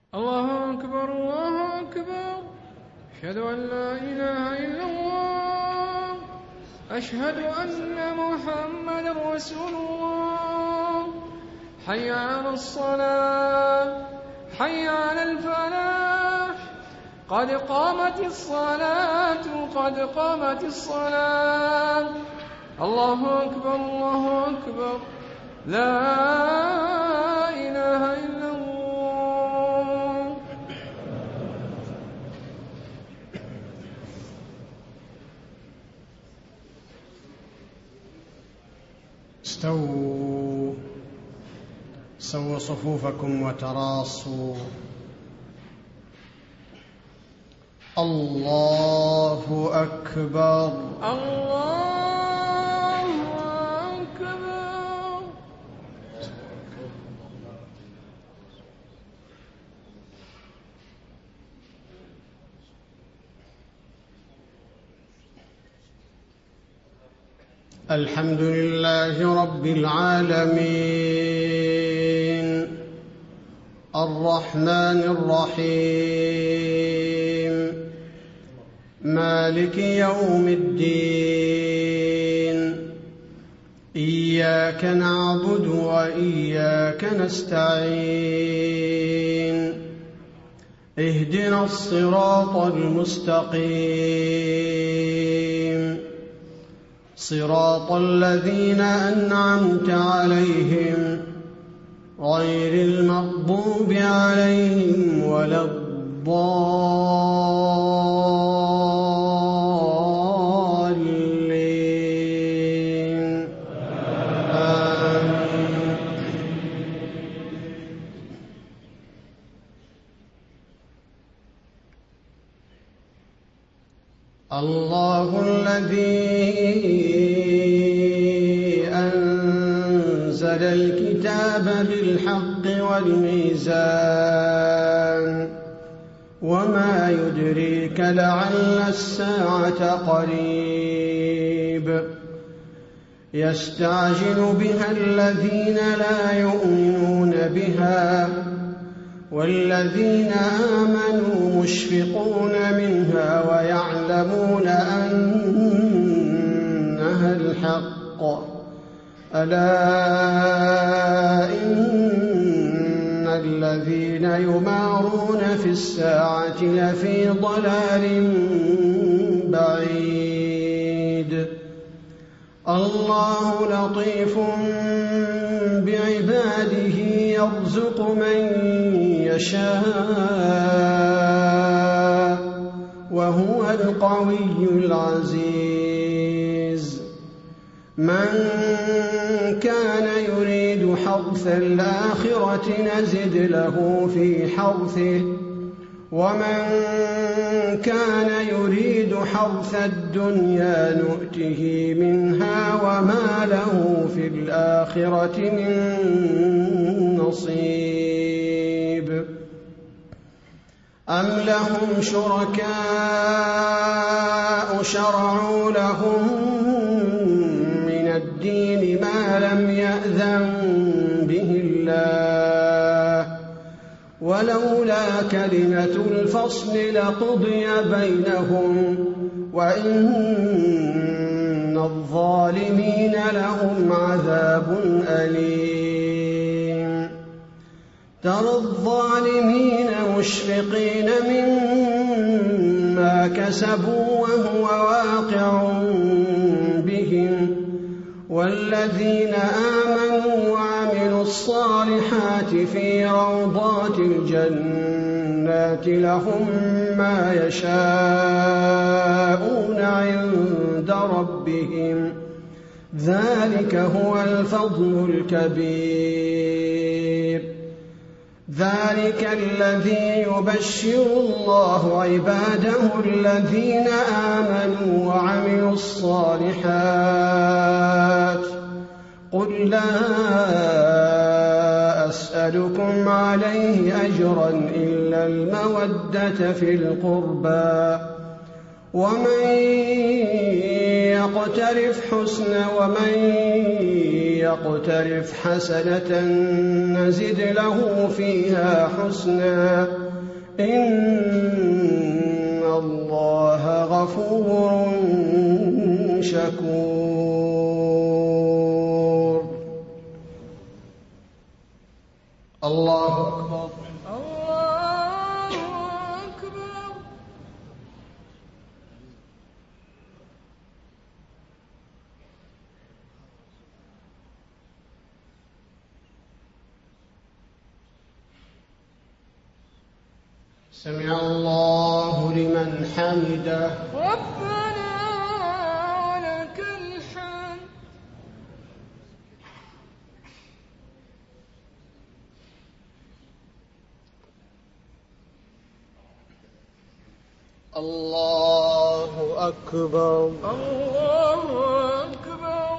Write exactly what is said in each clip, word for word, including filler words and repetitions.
الله أكبر الله أكبر. أشهد أن لا إله إلا الله. أشهد أن محمدا رسول الله. حي على الصلاة حي على الفلاح. قد قامت الصلاة قد قامت الصلاة. الله أكبر الله أكبر. لا إله إلا الله. استووا سووا صفوفكم وتراصوا. الله أكبر الله أكبر. الحمد لله رب العالمين الرحمن الرحيم مالك يوم الدين. إياك نعبد وإياك نستعين. اهدنا الصراط المستقيم صراط الذين أنعمت عليهم غير المغضوب عليهم ولا الضالين. آمين. الله الذي أنزل الكتاب بالحق والميزان. وما يدريك لعل الساعة قريب. يستعجل بها الذين لا يؤمنون بها والذين آمنوا مشفقون منها ويعلمون أنها الحق. ألا إن الذين يمارون في الساعة لفي ضلال بعيد. الله لطيف بعباده يرزق من يشاء وهو القوي العزيز. من كان يريد حرث الآخرة نزد له في حرثه ومن كان يريد حرث الدنيا نؤته منها وما له في الآخرة من نصيب. أم لهم شركاء شرعوا لهم من الدين ما لم يأذن به الله ولولا كلمة الفصل لقضي بينهم وإن الظالمين لهم عذاب أليم. ترى الظالمين مشفقين مما كسبوا وهو واقع بهم والذين آمنوا وعملوا الصالحات في روضات الجنات لهم ما يشاءون عند ربهم ذلك هو الفضل الكبير. ذلك الذي يبشر الله عباده الذين آمنوا وعملوا الصالحات. قل لا أسألكم عليه أجرا إلا المودة في القربى ومن يقترف حسنة ومن يقترف حسنة نزد له فيها حسنا إن الله غفور شكور. الله أكبر. الله أكبر. سمع الله لمن حمده. ربنا ولك الحمد. الله أكبر. الله أكبر.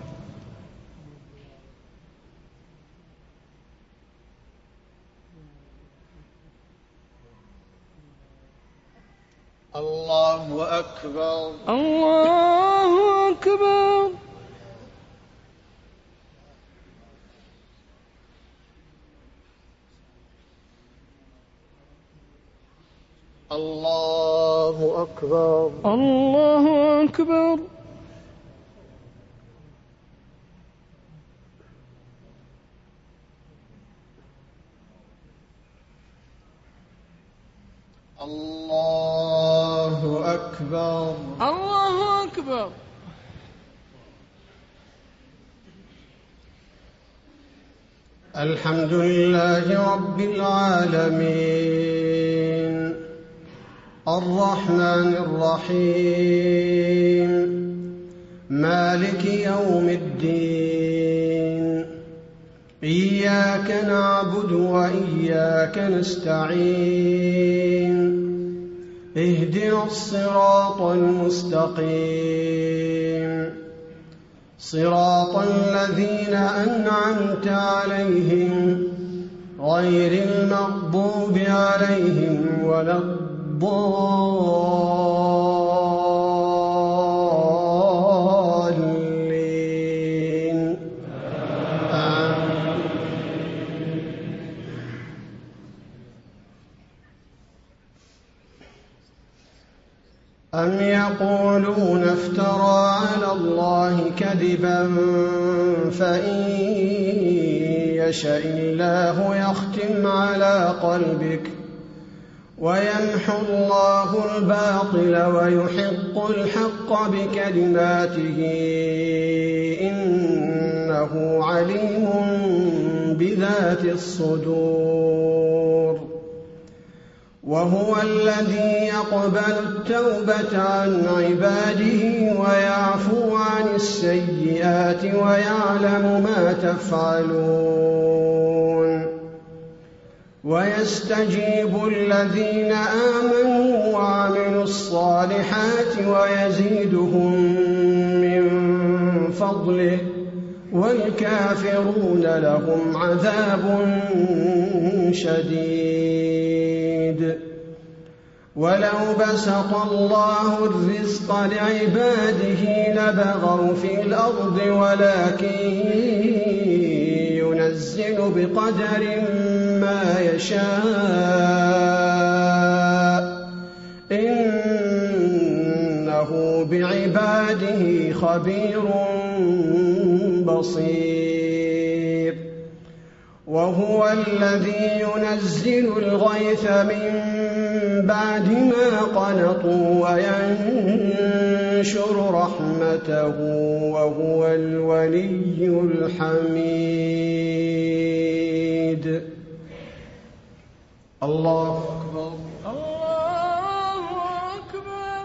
الله أكبر. الله أكبر. الله أكبر. الله أكبر. الله أكبر. الله أكبر. الحمد لله رب العالمين الرحمن الرحيم مالك يوم الدين إياك نعبد وإياك نستعين اهدنا الصراط المستقيم صراط الذين أنعمت عليهم غير المغضوب عليهم ولا الضالين. آمين. أم يقولون افترى على الله كذبا فإن يشاء الله يختم على قلبك ويمحو الله الباطل ويحق الحق بكلماته إنه عليم بذات الصدور. وهو الذي يقبل التوبة عن عباده ويعفو عن السيئات ويعلم ما تفعلون ويستجيب الذين آمنوا وعملوا الصالحات ويزيدهم من فضله والكافرون لهم عذاب شديد. ولو بسط الله الرزق لعباده لبغوا في الأرض ولكن ينزل بقدر ما يشاء إنه بعباده خبير بصير. وهو الذي ينزل الغيث من بعد ما قنطوا وينشر رحمته وهو الولي الحميد. الله أكبر. الله أكبر.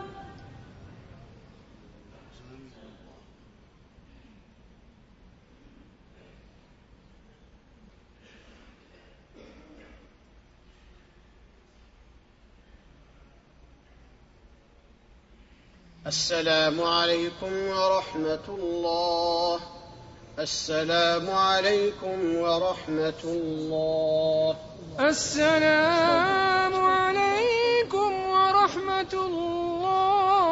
السلام عليكم ورحمة الله. السلام عليكم ورحمة الله. السلام عليكم ورحمة الله.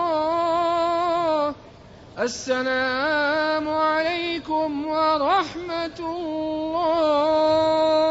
السلام عليكم ورحمة الله.